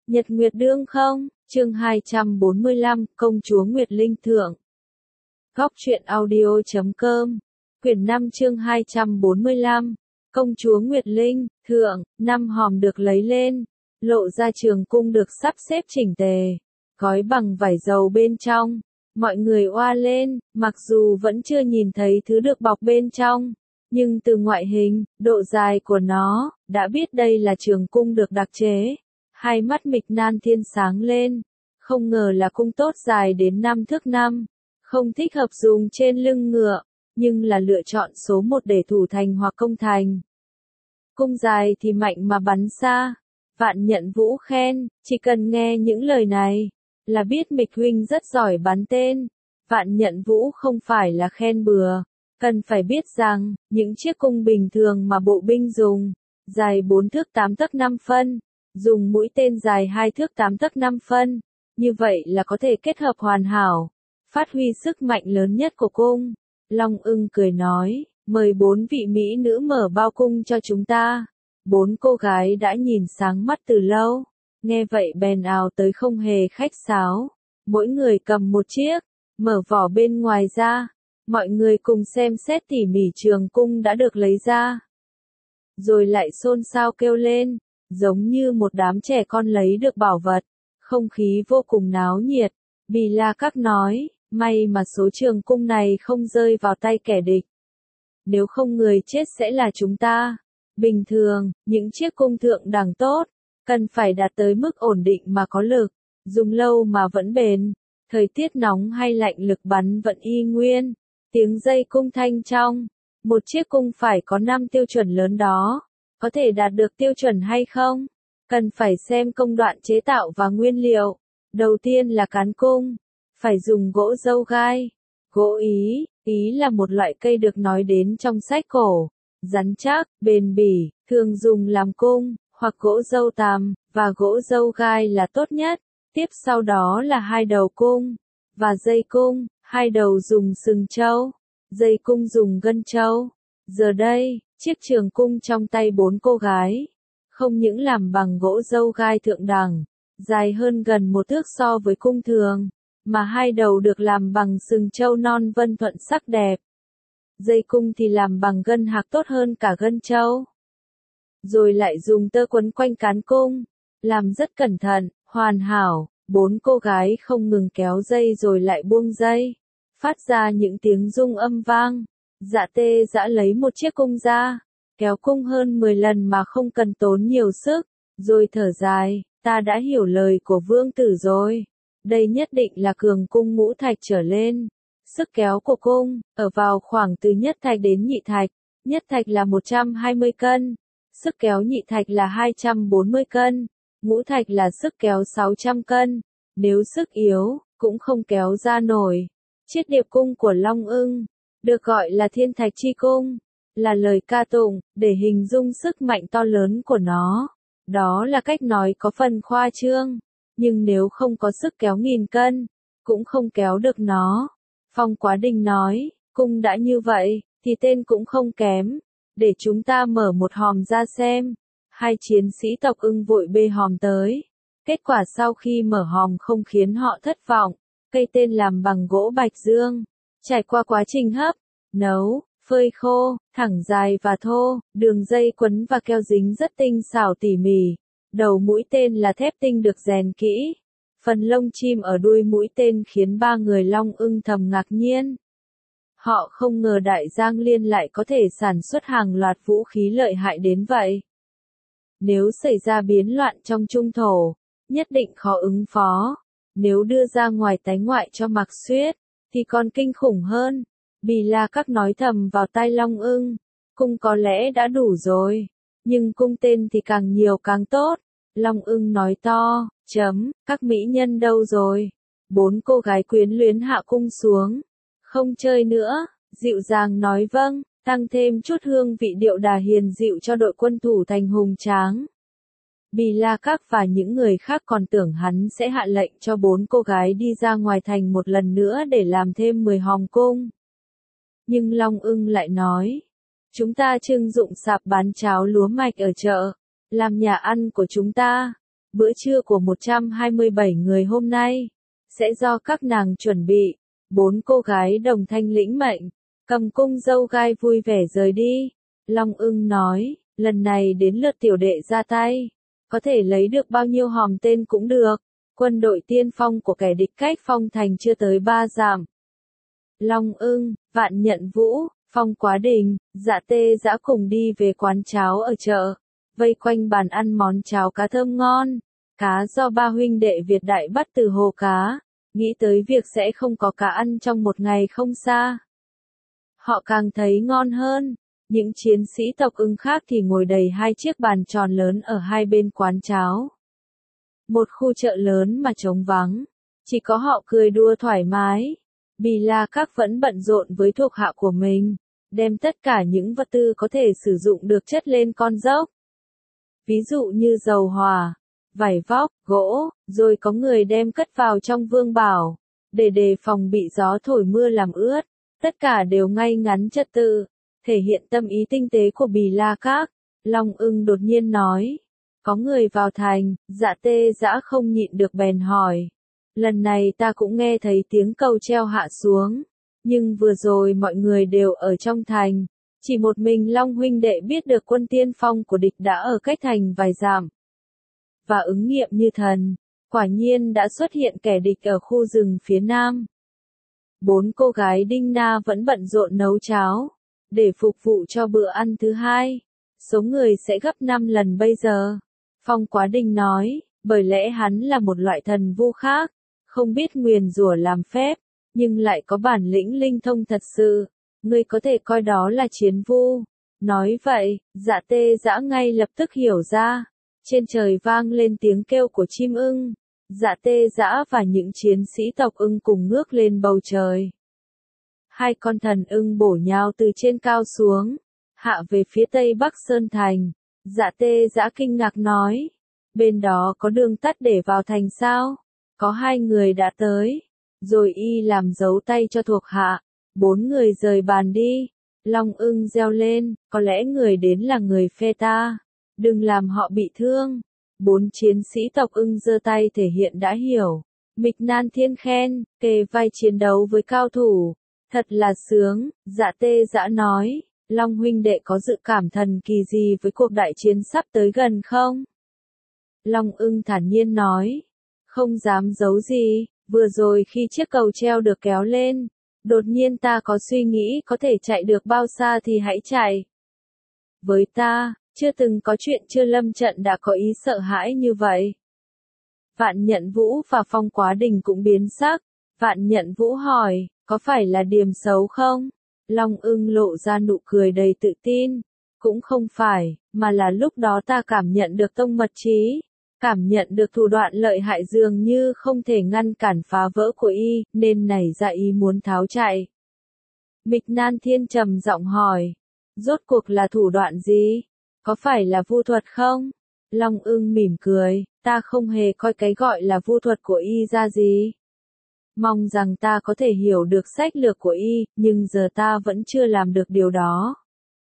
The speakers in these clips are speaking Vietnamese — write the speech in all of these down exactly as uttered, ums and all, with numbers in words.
Nhật Nguyệt Đương không, chương hai trăm bốn mươi lăm, Công chúa Nguyệt Linh Thượng. Góc truyện audio chấm com, quyển năm chương hai trăm bốn mươi lăm, Công chúa Nguyệt Linh, Thượng, năm hòm được lấy lên, lộ ra trường cung được sắp xếp chỉnh tề, gói bằng vải dầu bên trong. Mọi người oa lên, mặc dù vẫn chưa nhìn thấy thứ được bọc bên trong, nhưng từ ngoại hình, độ dài của nó, đã biết đây là trường cung được đặc chế. Hai mắt Mịch Nan Thiên sáng lên, không ngờ là cung tốt dài đến năm thước năm, không thích hợp dùng trên lưng ngựa, nhưng là lựa chọn số một để thủ thành hoặc công thành. Cung dài thì mạnh mà bắn xa, Vạn Nhận Vũ khen, chỉ cần nghe những lời này, là biết Mịch huynh rất giỏi bắn tên. Vạn Nhận Vũ không phải là khen bừa, cần phải biết rằng, những chiếc cung bình thường mà bộ binh dùng, dài bốn thước tám tấc năm phân, dùng mũi tên dài hai thước tám tấc năm phân, như vậy là có thể kết hợp hoàn hảo, phát huy sức mạnh lớn nhất của cung. Long Ưng cười nói, mời bốn vị mỹ nữ mở bao cung cho chúng ta. Bốn cô gái đã nhìn sáng mắt từ lâu, nghe vậy bèn ào tới không hề khách sáo, mỗi người cầm một chiếc, mở vỏ bên ngoài ra, mọi người cùng xem xét tỉ mỉ trường cung đã được lấy ra. Rồi lại xôn xao kêu lên, giống như một đám trẻ con lấy được bảo vật, không khí vô cùng náo nhiệt. Bì La Các nói, may mà số trường cung này không rơi vào tay kẻ địch. Nếu không người chết sẽ là chúng ta. Bình thường, những chiếc cung thượng đẳng tốt, cần phải đạt tới mức ổn định mà có lực, dùng lâu mà vẫn bền, thời tiết nóng hay lạnh lực bắn vẫn y nguyên. Tiếng dây cung thanh trong, một chiếc cung phải có năm tiêu chuẩn lớn đó. Có thể đạt được tiêu chuẩn hay không? Cần phải xem công đoạn chế tạo và nguyên liệu. Đầu tiên là cán cung, phải dùng gỗ dâu gai. Gỗ Ý, Ý là một loại cây được nói đến trong sách cổ, rắn chắc, bền bỉ, thường dùng làm cung, hoặc gỗ dâu tằm, và gỗ dâu gai là tốt nhất. Tiếp sau đó là hai đầu cung, và dây cung, hai đầu dùng sừng trâu, dây cung dùng gân trâu. Giờ đây, chiếc trường cung trong tay bốn cô gái, không những làm bằng gỗ dâu gai thượng đẳng, dài hơn gần một thước so với cung thường, mà hai đầu được làm bằng sừng trâu non vân thuận sắc đẹp. Dây cung thì làm bằng gân hạc tốt hơn cả gân trâu. Rồi lại dùng tơ quấn quanh cán cung, làm rất cẩn thận, hoàn hảo. Bốn cô gái không ngừng kéo dây rồi lại buông dây, phát ra những tiếng rung âm vang. Dạ Tê Dã lấy một chiếc cung ra, kéo cung hơn mười lần mà không cần tốn nhiều sức, rồi thở dài, ta đã hiểu lời của vương tử rồi. Đây nhất định là cường cung ngũ thạch trở lên. Sức kéo của cung, ở vào khoảng từ nhất thạch đến nhị thạch. Nhất thạch là một trăm hai mươi cân, sức kéo nhị thạch là hai trăm bốn mươi cân, ngũ thạch là sức kéo sáu trăm cân. Nếu sức yếu, cũng không kéo ra nổi. Chiết điệp cung của Long Ưng, được gọi là thiên thạch chi cung, là lời ca tụng, để hình dung sức mạnh to lớn của nó. Đó là cách nói có phần khoa trương, nhưng nếu không có sức kéo nghìn cân, cũng không kéo được nó. Phong Quá Đình nói, cung đã như vậy, thì tên cũng không kém, để chúng ta mở một hòm ra xem. Hai chiến sĩ tộc Ưng vội bê hòm tới. Kết quả sau khi mở hòm không khiến họ thất vọng, cây tên làm bằng gỗ bạch dương. Trải qua quá trình hấp, nấu, phơi khô, thẳng dài và thô, đường dây quấn và keo dính rất tinh xảo tỉ mỉ. Đầu mũi tên là thép tinh được rèn kỹ. Phần lông chim ở đuôi mũi tên khiến ba người Long Ưng thầm ngạc nhiên. Họ không ngờ Đại Giang Liên lại có thể sản xuất hàng loạt vũ khí lợi hại đến vậy. Nếu xảy ra biến loạn trong trung thổ, nhất định khó ứng phó. Nếu đưa ra ngoài tái ngoại cho Mạc Xuyết, thì còn kinh khủng hơn. Bì La Các nói thầm vào tai Long Ưng, cung có lẽ đã đủ rồi, nhưng cung tên thì càng nhiều càng tốt. Long Ưng nói to, chấm, các mỹ nhân đâu rồi? Bốn cô gái quyến luyến hạ cung xuống. Không chơi nữa, dịu dàng nói vâng, tăng thêm chút hương vị điệu đà hiền dịu cho đội quân thủ thành hùng tráng. Bì La Các và những người khác còn tưởng hắn sẽ hạ lệnh cho bốn cô gái đi ra ngoài thành một lần nữa để làm thêm mười hòm cung. Nhưng Long Ưng lại nói, chúng ta trưng dụng sạp bán cháo lúa mạch ở chợ, làm nhà ăn của chúng ta. bữa trưa của một trăm hai mươi bảy người hôm nay sẽ do các nàng chuẩn bị. Bốn cô gái đồng thanh lĩnh mệnh, cầm cung dâu gai vui vẻ rời đi. Long Ưng nói, lần này đến lượt tiểu đệ ra tay, có thể lấy được bao nhiêu hòm tên cũng được. Quân đội tiên phong của kẻ địch cách Phong Thành chưa tới ba dặm. Long Ưng, Vạn Nhận Vũ, Phong Quá Đình, Dạ Tê Dã cùng đi về quán cháo ở chợ, vây quanh bàn ăn món cháo cá thơm ngon, cá do ba huynh đệ Việt Đại bắt từ hồ cá, nghĩ tới việc sẽ không có cá ăn trong một ngày không xa. Họ càng thấy ngon hơn. Những chiến sĩ tộc Ưng khác thì ngồi đầy hai chiếc bàn tròn lớn ở hai bên quán cháo. Một khu chợ lớn mà trống vắng, chỉ có họ cười đùa thoải mái. Bì La Các vẫn bận rộn với thuộc hạ của mình, đem tất cả những vật tư có thể sử dụng được chất lên con dốc. Ví dụ như dầu hỏa, vải vóc, gỗ, rồi có người đem cất vào trong vương bảo, để đề phòng bị gió thổi mưa làm ướt. Tất cả đều ngay ngắn trật tự, thể hiện tâm ý tinh tế của Bì La Các. Long Ưng đột nhiên nói, có người vào thành. Dạ Tê Dã không nhịn được bèn hỏi. Lần này ta cũng nghe thấy tiếng cầu treo hạ xuống, nhưng vừa rồi mọi người đều ở trong thành, chỉ một mình Long huynh đệ biết được quân tiên phong của địch đã ở cách thành vài dặm. Và ứng nghiệm như thần, quả nhiên đã xuất hiện kẻ địch ở khu rừng phía nam. Bốn cô gái Đinh Na vẫn bận rộn nấu cháo, để phục vụ cho bữa ăn thứ hai. Số người sẽ gấp năm lần bây giờ. Phong Quá Đình nói, bởi lẽ hắn là một loại thần vu khác, không biết nguyền rủa làm phép, nhưng lại có bản lĩnh linh thông thật sự. Ngươi có thể coi đó là chiến vu. Nói vậy, Dạ Tê Dã ngay lập tức hiểu ra. Trên trời vang lên tiếng kêu của chim ưng. Dạ Tê Dã và những chiến sĩ tộc Ưng cùng ngước lên bầu trời. Hai con thần ưng bổ nhào từ trên cao xuống, hạ về phía tây bắc Sơn Thành. Dạ Tê Dã kinh ngạc nói, bên đó có đường tắt để vào thành sao? Có hai người đã tới, rồi y làm dấu tay cho thuộc hạ. Bốn người rời bàn đi. Long Ưng reo lên, có lẽ người đến là người phe ta, đừng làm họ bị thương. Bốn chiến sĩ tộc Ưng giơ tay thể hiện đã hiểu. Mịch Nan Thiên khen, kề vai chiến đấu với cao thủ, thật là sướng. Dạ Tê Dã nói, Long huynh đệ có dự cảm thần kỳ gì với cuộc đại chiến sắp tới gần không? Long Ưng thản nhiên nói, không dám giấu gì, vừa rồi khi chiếc cầu treo được kéo lên, đột nhiên ta có suy nghĩ có thể chạy được bao xa thì hãy chạy. Với ta, chưa từng có chuyện chưa lâm trận đã có ý sợ hãi như vậy. Vạn Nhận Vũ và Phong Quá Đình cũng biến sắc. Vạn Nhận Vũ hỏi, có phải là điềm xấu không? Long Ưng lộ ra nụ cười đầy tự tin. Cũng không phải, mà là lúc đó ta cảm nhận được tông mật trí. Cảm nhận được thủ đoạn lợi hại dường như không thể ngăn cản phá vỡ của y, nên nảy ra ý muốn tháo chạy. Mịch Nan Thiên trầm giọng hỏi, rốt cuộc là thủ đoạn gì? Có phải là vu thuật không? Long Ưng mỉm cười, ta không hề coi cái gọi là vu thuật của y ra gì. Mong rằng ta có thể hiểu được sách lược của y, nhưng giờ ta vẫn chưa làm được điều đó.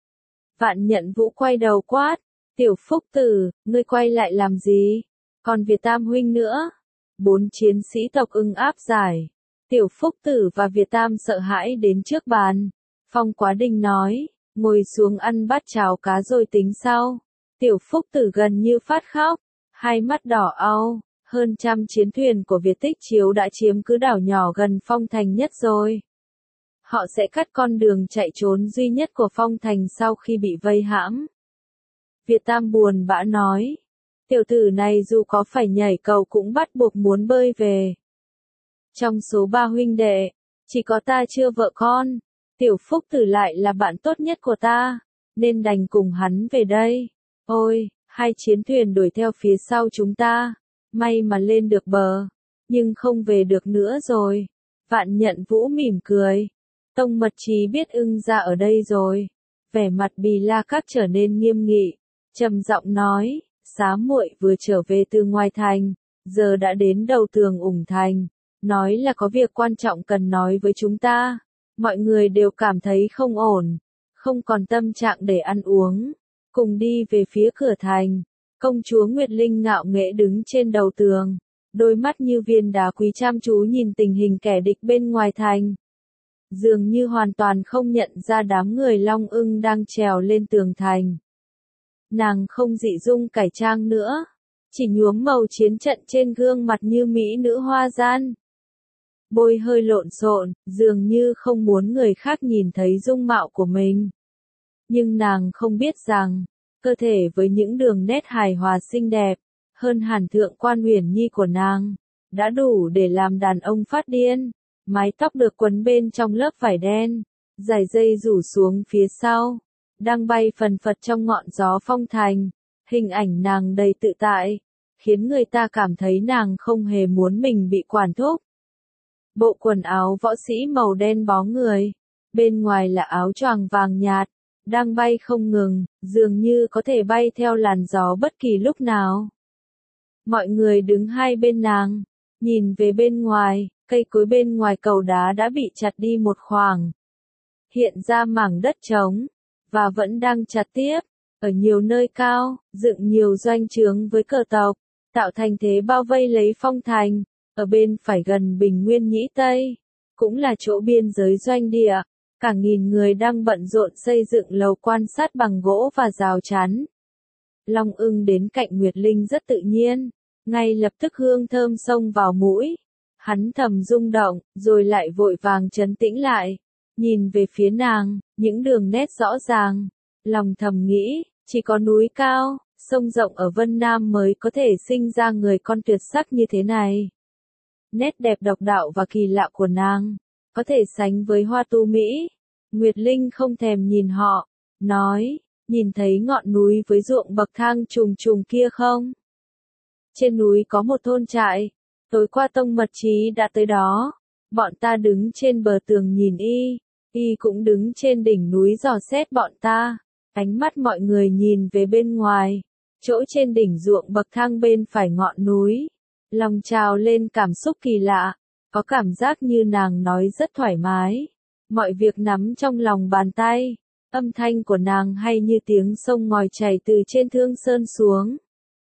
Vạn Nhận Vũ quay đầu quát, Tiểu Phúc Tử, ngươi quay lại làm gì? Còn Việt Tam huynh nữa? Bốn chiến sĩ tộc Ưng áp giải. Tiểu Phúc Tử và Việt Tam sợ hãi đến trước bàn. Phong Quá Đình nói, ngồi xuống ăn bát cháo cá rồi tính sau. Tiểu Phúc Tử gần như phát khóc, hai mắt đỏ au. Hơn trăm chiến thuyền của Việt Tích Chiếu đã chiếm cứ đảo nhỏ gần Phong Thành nhất rồi. Họ sẽ cắt con đường chạy trốn duy nhất của Phong Thành sau khi bị vây hãm. Việt Tam buồn bã nói, tiểu tử này dù có phải nhảy cầu cũng bắt buộc muốn bơi về. Trong số ba huynh đệ, chỉ có ta chưa vợ con, Tiểu Phúc Tử lại là bạn tốt nhất của ta, nên đành cùng hắn về đây. Ôi, hai chiến thuyền đuổi theo phía sau chúng ta, may mà lên được bờ, nhưng không về được nữa rồi. Vạn Nhận Vũ mỉm cười, tông mật trí biết Ưng ra ở đây rồi. Vẻ mặt Bì La Các trở nên nghiêm nghị, trầm giọng nói, Xá muội vừa trở về từ ngoài thành, giờ đã đến đầu tường Ủng Thành, nói là có việc quan trọng cần nói với chúng ta. Mọi người đều cảm thấy không ổn, không còn tâm trạng để ăn uống, cùng đi về phía cửa thành. Công chúa Nguyệt Linh ngạo nghễ đứng trên đầu tường, đôi mắt như viên đá quý chăm chú nhìn tình hình kẻ địch bên ngoài thành. Dường như hoàn toàn không nhận ra đám người Long Ưng đang trèo lên tường thành. Nàng không dị dung cải trang nữa, chỉ nhuốm màu chiến trận trên gương mặt như mỹ nữ hoa gian. Bôi hơi lộn xộn, dường như không muốn người khác nhìn thấy dung mạo của mình. Nhưng nàng không biết rằng, cơ thể với những đường nét hài hòa xinh đẹp, hơn hẳn thượng quan Huyền Nhi của nàng, đã đủ để làm đàn ông phát điên. Mái tóc được quấn bên trong lớp vải đen, dải dây rủ xuống phía sau, đang bay phần phật trong ngọn gió phong thành. Hình ảnh nàng đầy tự tại, khiến người ta cảm thấy nàng không hề muốn mình bị quản thúc. Bộ quần áo võ sĩ màu đen bó người, bên ngoài là áo choàng vàng nhạt, đang bay không ngừng, dường như có thể bay theo làn gió bất kỳ lúc nào. Mọi người đứng hai bên nàng, nhìn về bên ngoài, cây cối bên ngoài cầu đá đã bị chặt đi một khoảng. Hiện ra mảng đất trống, và vẫn đang chặt tiếp. Ở nhiều nơi cao, dựng nhiều doanh trướng với cờ tộc, tạo thành thế bao vây lấy phong thành. Ở bên phải gần Bình Nguyên Nhĩ Tây, cũng là chỗ biên giới doanh địa, cả nghìn người đang bận rộn xây dựng lầu quan sát bằng gỗ và rào chắn. Long Ưng đến cạnh Nguyệt Linh rất tự nhiên, ngay lập tức hương thơm xông vào mũi. Hắn thầm rung động, rồi lại vội vàng trấn tĩnh lại, nhìn về phía nàng, những đường nét rõ ràng. Lòng thầm nghĩ, chỉ có núi cao, sông rộng ở Vân Nam mới có thể sinh ra người con tuyệt sắc như thế này. Nét đẹp độc đạo và kỳ lạ của nàng, có thể sánh với hoa tu Mỹ. Nguyệt Linh không thèm nhìn họ, nói, nhìn thấy ngọn núi với ruộng bậc thang trùng trùng kia không? Trên núi có một thôn trại, tối qua Tông Mật Chí đã tới đó. Bọn ta đứng trên bờ tường nhìn y, y cũng đứng trên đỉnh núi dò xét bọn ta. Ánh mắt mọi người nhìn về bên ngoài, chỗ trên đỉnh ruộng bậc thang bên phải ngọn núi. Lòng trào lên cảm xúc kỳ lạ, có cảm giác như nàng nói rất thoải mái. Mọi việc nắm trong lòng bàn tay, âm thanh của nàng hay như tiếng sông ngòi chảy từ trên Thương Sơn xuống.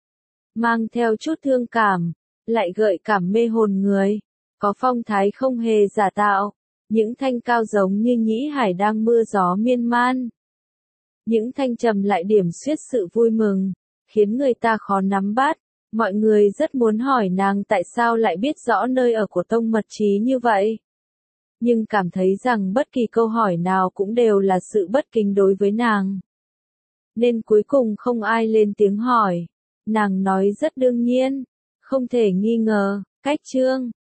Mang theo chút thương cảm, lại gợi cảm mê hồn người, có phong thái không hề giả tạo. Những thanh cao giống như nhĩ hải đang mưa gió miên man. Những thanh trầm lại điểm xuyết sự vui mừng, khiến người ta khó nắm bắt. Mọi người rất muốn hỏi nàng tại sao lại biết rõ nơi ở của Tông Mật Chí như vậy. Nhưng cảm thấy rằng bất kỳ câu hỏi nào cũng đều là sự bất kính đối với nàng. Nên cuối cùng không ai lên tiếng hỏi. Nàng nói rất đương nhiên, không thể nghi ngờ, cách chương.